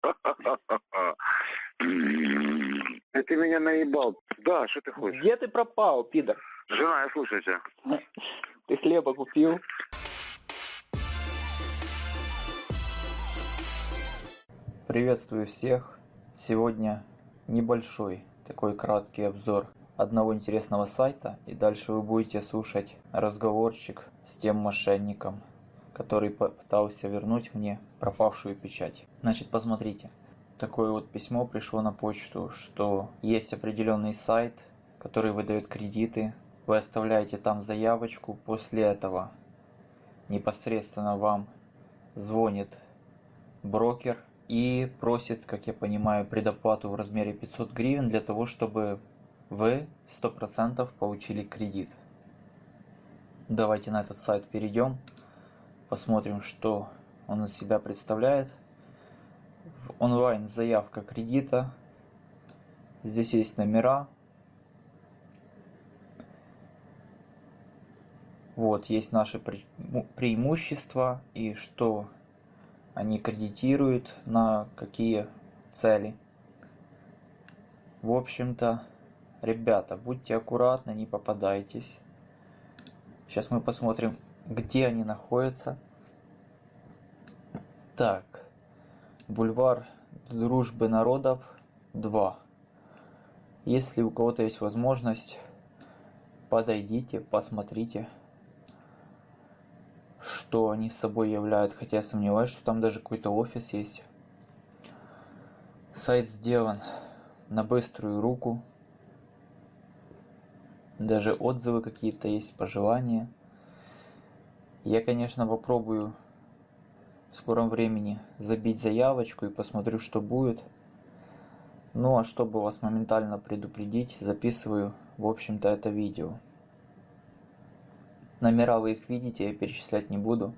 Ты меня наебал. Да, что ты хочешь? Где ты пропал, пидор? Жена, я слушаю тебя. Ты хлеба купил? Приветствую всех! Сегодня небольшой такой краткий обзор одного интересного сайта, и дальше вы будете слушать разговорчик с тем мошенником, который пытался вернуть мне пропавшую печать. Значит, посмотрите. Такое вот письмо пришло на почту, что есть определенный сайт, который выдает кредиты. Вы оставляете там заявочку, после этого непосредственно вам звонит брокер и просит, как я понимаю, предоплату в размере 500 гривен для того, чтобы вы 100% получили кредит. Давайте на этот сайт перейдем, посмотрим, что он из себя представляет. Онлайн заявка кредита. Здесь есть номера. Вот, есть наши преимущества и что они кредитируют, на какие цели. В общем-то, ребята, будьте аккуратны, не попадайтесь. Сейчас мы посмотрим, где они находятся. Так, бульвар Дружбы народов 2. Если у кого-то есть возможность, подойдите, посмотрите, что они собой являют, хотя я сомневаюсь, что там даже какой-то офис есть. Сайт сделан на быструю руку, даже отзывы какие-то есть, пожелания. Я, конечно, попробую в скором времени забить заявочку и посмотрю, что будет. Ну а чтобы вас моментально предупредить, записываю, в общем-то, это видео. Номера вы их видите, я перечислять не буду.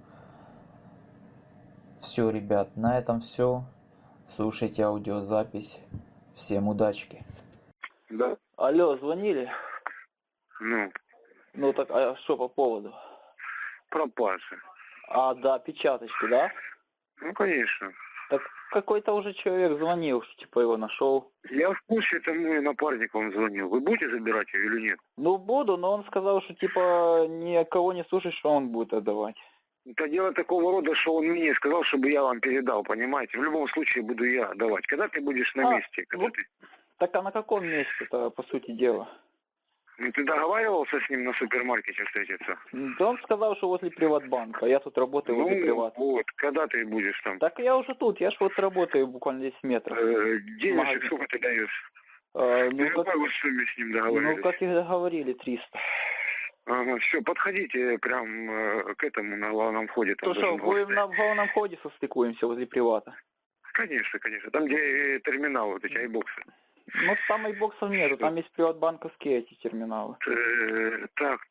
Все, ребят, на этом все. Слушайте аудиозапись. Всем удачки. Да. Алло, звонили? Ну, Ну так, а что по поводу? пропажа. А, да, печаточки, да? Ну, конечно. Так какой-то уже человек звонил, что типа его нашел. Я в курсе, это мой напарник вам звонил. Вы будете забирать ее или нет? Ну буду, но он сказал, что типа никого не слушай, что он будет отдавать. Это дело такого рода, что он мне сказал, чтобы я вам передал, понимаете? В любом случае буду я давать. Когда ты будешь на месте? Когда вот, так а на каком месте-то, по сути дела? Ну, ты договаривался с ним на супермаркете встретиться? Да он сказал, что возле Приватбанка, я тут работаю возле Приват. Вот, когда ты будешь там? Так я уже тут, я ж вот работаю буквально 10 метров. Денежек сколько ты даешь? Ну, какой вы сумме с ним договорились? Ну, как и договорили, 300. Ага, все, подходите прям к этому на главном входе. То что, будем на главном входе состыкуемся возле Привата? Конечно, конечно. Там, где терминал, вот эти айбоксы. Ну, там айбоксов нету, там есть приватбанковские эти терминалы. Так.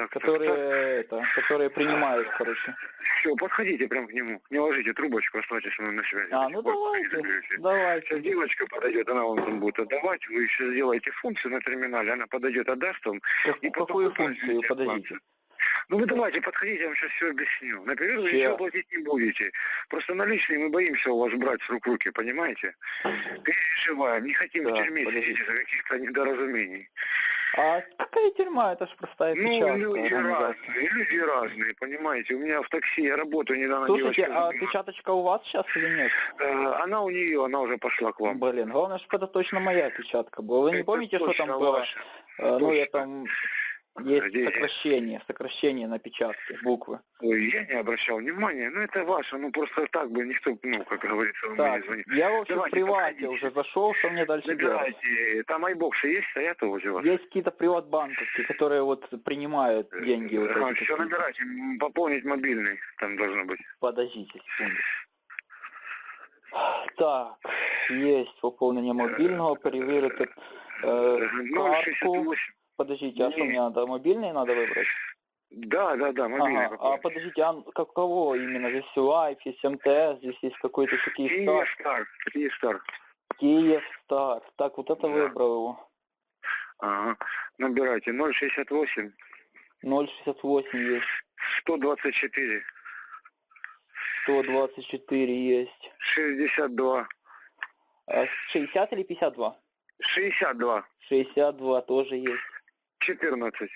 Которые принимают, короче. Все, подходите прям к нему. Не ложите трубочку, оставайтесь со мной на связи. А, ну давайте. Сейчас девочка подойдет, она вам там будет отдавать. Вы еще сделаете функцию на терминале, она подойдет, отдаст вам. Какую функцию, подождите? Ну вы давайте, подходите, я вам сейчас все объясню. Наперед вы ничего платить не будете. Просто наличные мы боимся у вас брать с рук в руки, понимаете? Переживаем, не хотим в тюрьме сидеть из-за каких-то недоразумений. А какая тюрьма? Это ж простая печатка. Ну, люди разные, понимаете. У меня в такси, я работаю недавно. Слушайте, а печаточка у вас сейчас или нет? Она у нее, она уже пошла к вам. Блин, главное, чтобы это точно моя печатка была. Вы не помните, что там было? Ну, я там... Есть сокращение на печатке, буквы. Ой, я не обращал внимания, но это ваше, ну просто так бы никто, ну, как говорится, вам не звонит. Я, в общем, в привате уже зашел, что мне дальше делать? Там айбоксы есть, стоят возле вас? Есть какие-то приватбанковские, которые вот принимают деньги. Вот все набирайте, пополнить мобильный, там должно быть. Подождите секунду. Так, есть пополнение мобильного, проверить картку. Подождите, а что мне надо? Мобильный надо выбрать? Да, мобильный. Ага, а подождите, а какого именно? Здесь Лайф, есть МТС, здесь есть какой-то Киевстар. Киевстар. Так, вот это выбрал его. Ага, набирайте 068. 068 есть. 124. 124 есть. 62. 60 или 52? 62. 62 тоже есть. 14.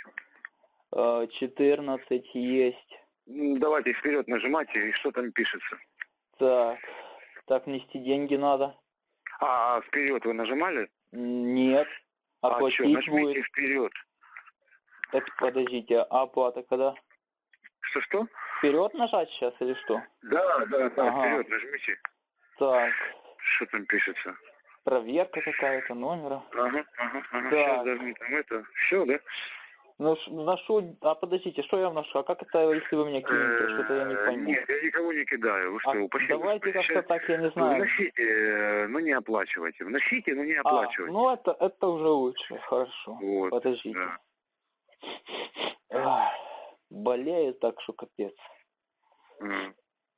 14 есть. Давайте вперед нажимайте, и что там пишется. Так, внести деньги надо. А вперед вы нажимали? Нет. Оплатить что, нажмите будет. вперед. Так, подождите, а оплата когда? Что? Вперед нажать сейчас или что? Да, Ага. вперед нажмите. Так, Что там пишется? проверка какая-то номера. Ага. Так. Сейчас даже там это. Все, да? Ну, вношу, подождите, что я вношу? А как это, если вы меня кинете? Что-то я не пойму. Нет, я никого не кидаю. Вы что, упаси давайте Господи. как-то так, я не знаю. Вносите, но не оплачивайте. Вносите, но не оплачивайте. Ну это уже лучше, хорошо. Вот, Подождите. да. Ах, болею так, что капец. М.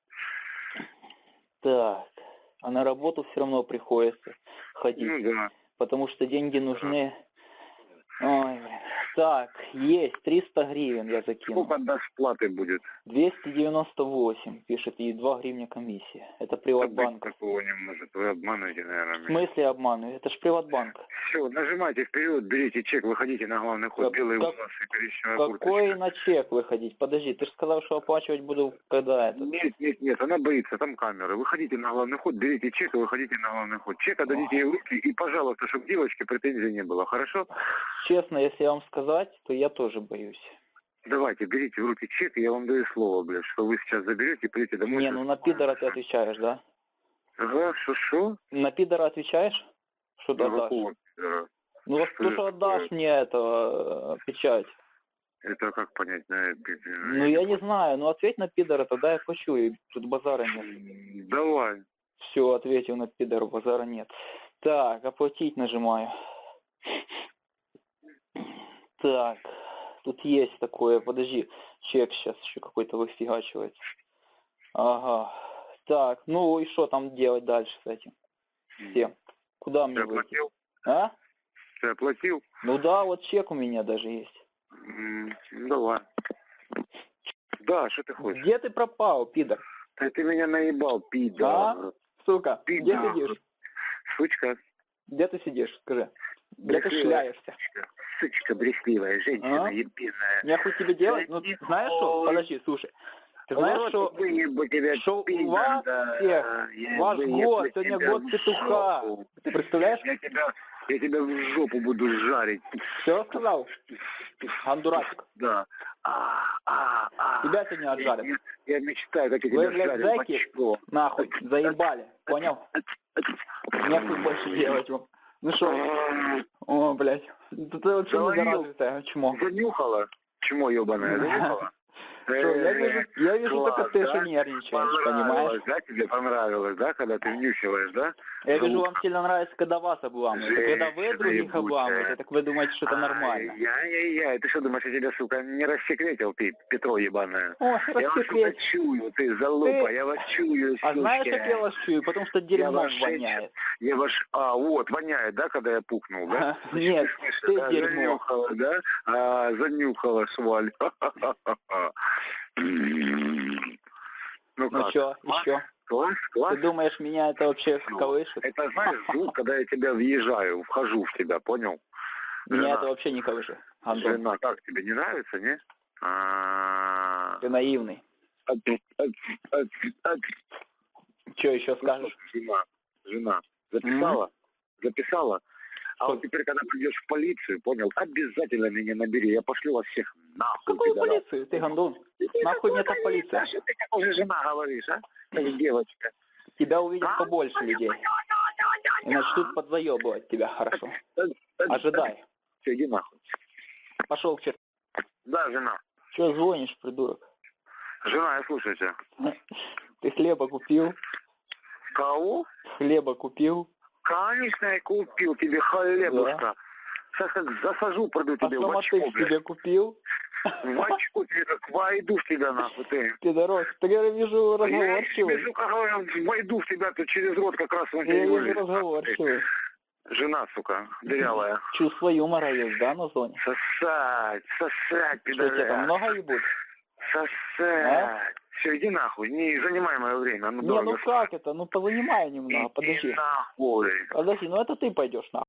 Так, а на работу все равно приходится ходить, Ну да. потому что деньги нужны. Ой, блин. Так, есть, 300 гривен я закинул. Сколько до сплаты будет? 298, пишет, и 2 гривня комиссия. Это Быть Приватбанк. такого не может. Вы обманываете, наверное, В меня. смысле обманываю? Это ж Приватбанк. Все, нажимайте вперед, берите чек, выходите на главный ход. Белые волосы, коричневая Какой курточка. на чек выходить? Подожди, ты же сказал, что оплачивать буду когда это. Нет, она боится, там камеры. Выходите на главный ход, берите чек и выходите на главный ход. Чек отдадите ей в руки и, пожалуйста, чтобы девочке претензий не было, хорошо? Честно, если вам сказать, то я тоже боюсь. Давайте, берите в руки чек, и я вам даю слово, блядь, что вы сейчас заберете и придете домой. Не, ну на пидора ты отвечаешь, да? Ага, что? На пидора отвечаешь? Что ты отдашь? Ну вот ты же отдашь мне это печать. Это как понять? Ну я не знаю, ну ответь на пидора, тогда я плачу, и тут базара нет. Давай. Все, ответил на пидора, базара нет. Так, оплатить нажимаю. Так, тут есть такое, подожди, чек сейчас еще какой-то выфигачивается. Ага. Так, ну и что там делать дальше с этим? Всем. Куда мне Ты выйти? оплатил? А? Ты оплатил? Ну да, вот чек у меня даже есть. Давай. Да, что ты хочешь? Где ты пропал, пидор? Да ты меня наебал, пидор. А? Сука, где Пидор. сидишь? Сучка. Где ты сидишь, скажи? Где ты шляешься? Сучка брехливая, женщина А? ебиная. Нехуй тебе делать? Ну, знаешь что? Подожди, слушай. Ты знаешь, что у вас всех, ваш год, сегодня год петуха. Ты представляешь? Я тебя в жопу буду жарить. Все сказал? Андурачек. Да. Тебя сегодня отжарят. Я мечтаю, как я Вы, тебя блядь, жарю. зэки, нахуй, заебали. Понял? Нехуй больше делать вам. Ну что? О, блядь. Ты вообще недоразвитая, чмо. Занюхала? Чмо ебаное, занюхала? Я вижу только ты, что нервничаешь, понимаешь? Да, тебе понравилось, да, когда ты внюхиваешь, да? Я вижу, вам сильно нравится, когда вас обламывают. А когда вы других обламываете, так вы думаете, что это нормально. Ты что думаешь, я тебя, сука, не рассекретил, ты, Петро ебаное? О, Я вас, сука, рассекретил. чую, ты залупа, я вас чую, А знаешь, сучки. как я вас чую? Потому что дерьмом воняет. Вот, воняет, да, когда я пукнул, да? Нет, ты Да, дерьмо. занюхала, да? Занюхала, шваль. Ну Ну как? что, еще? Класс? Ты думаешь, меня это вообще колышет? Это, знаешь, звук, когда я тебя въезжаю, вхожу в тебя, понял? Меня это вообще не колышет. Антон, Жена, как тебе, не нравится, не? ты наивный. Что еще скажешь? Жена, записала? А вот теперь, когда придешь в полицию, понял, обязательно меня набери, я пошлю вас всех нахуй. Какую полицию? Ты гондон. Нахуй мне та полиция? Ты как уже жена говоришь, а? Как девочка. Тебя увидят побольше людей. И начнут подзаебывать тебя хорошо. Ожидай. Все, иди нахуй. Пошел к черту. Да, жена. Че звонишь, придурок? Жена, я слушаю тебя. Ты хлеба купил? Кого? Хлеба купил? Конечно, я купил тебе хлебушка. Да. Сейчас как засажу, проду тебе в очко, ты себе купил? В очко тебе как войду в тебя, нахуй, ты. Пидорок, ты, я вижу, Я разговорчивый. вижу, как войду в тебя, ты через рот как раз он Я тебе вижу, вылез. разговорчивый. Жена, сука, дырявая. Чувство юмора есть, да, на зоне? Сосать, Что, тебя там пидорас. много ебут? Сосать. Все, иди нахуй, не занимай мое время. Не, ну как это? Ну позанимай немного, подожди. Иди нахуй. Подожди, ну это ты пойдешь нахуй.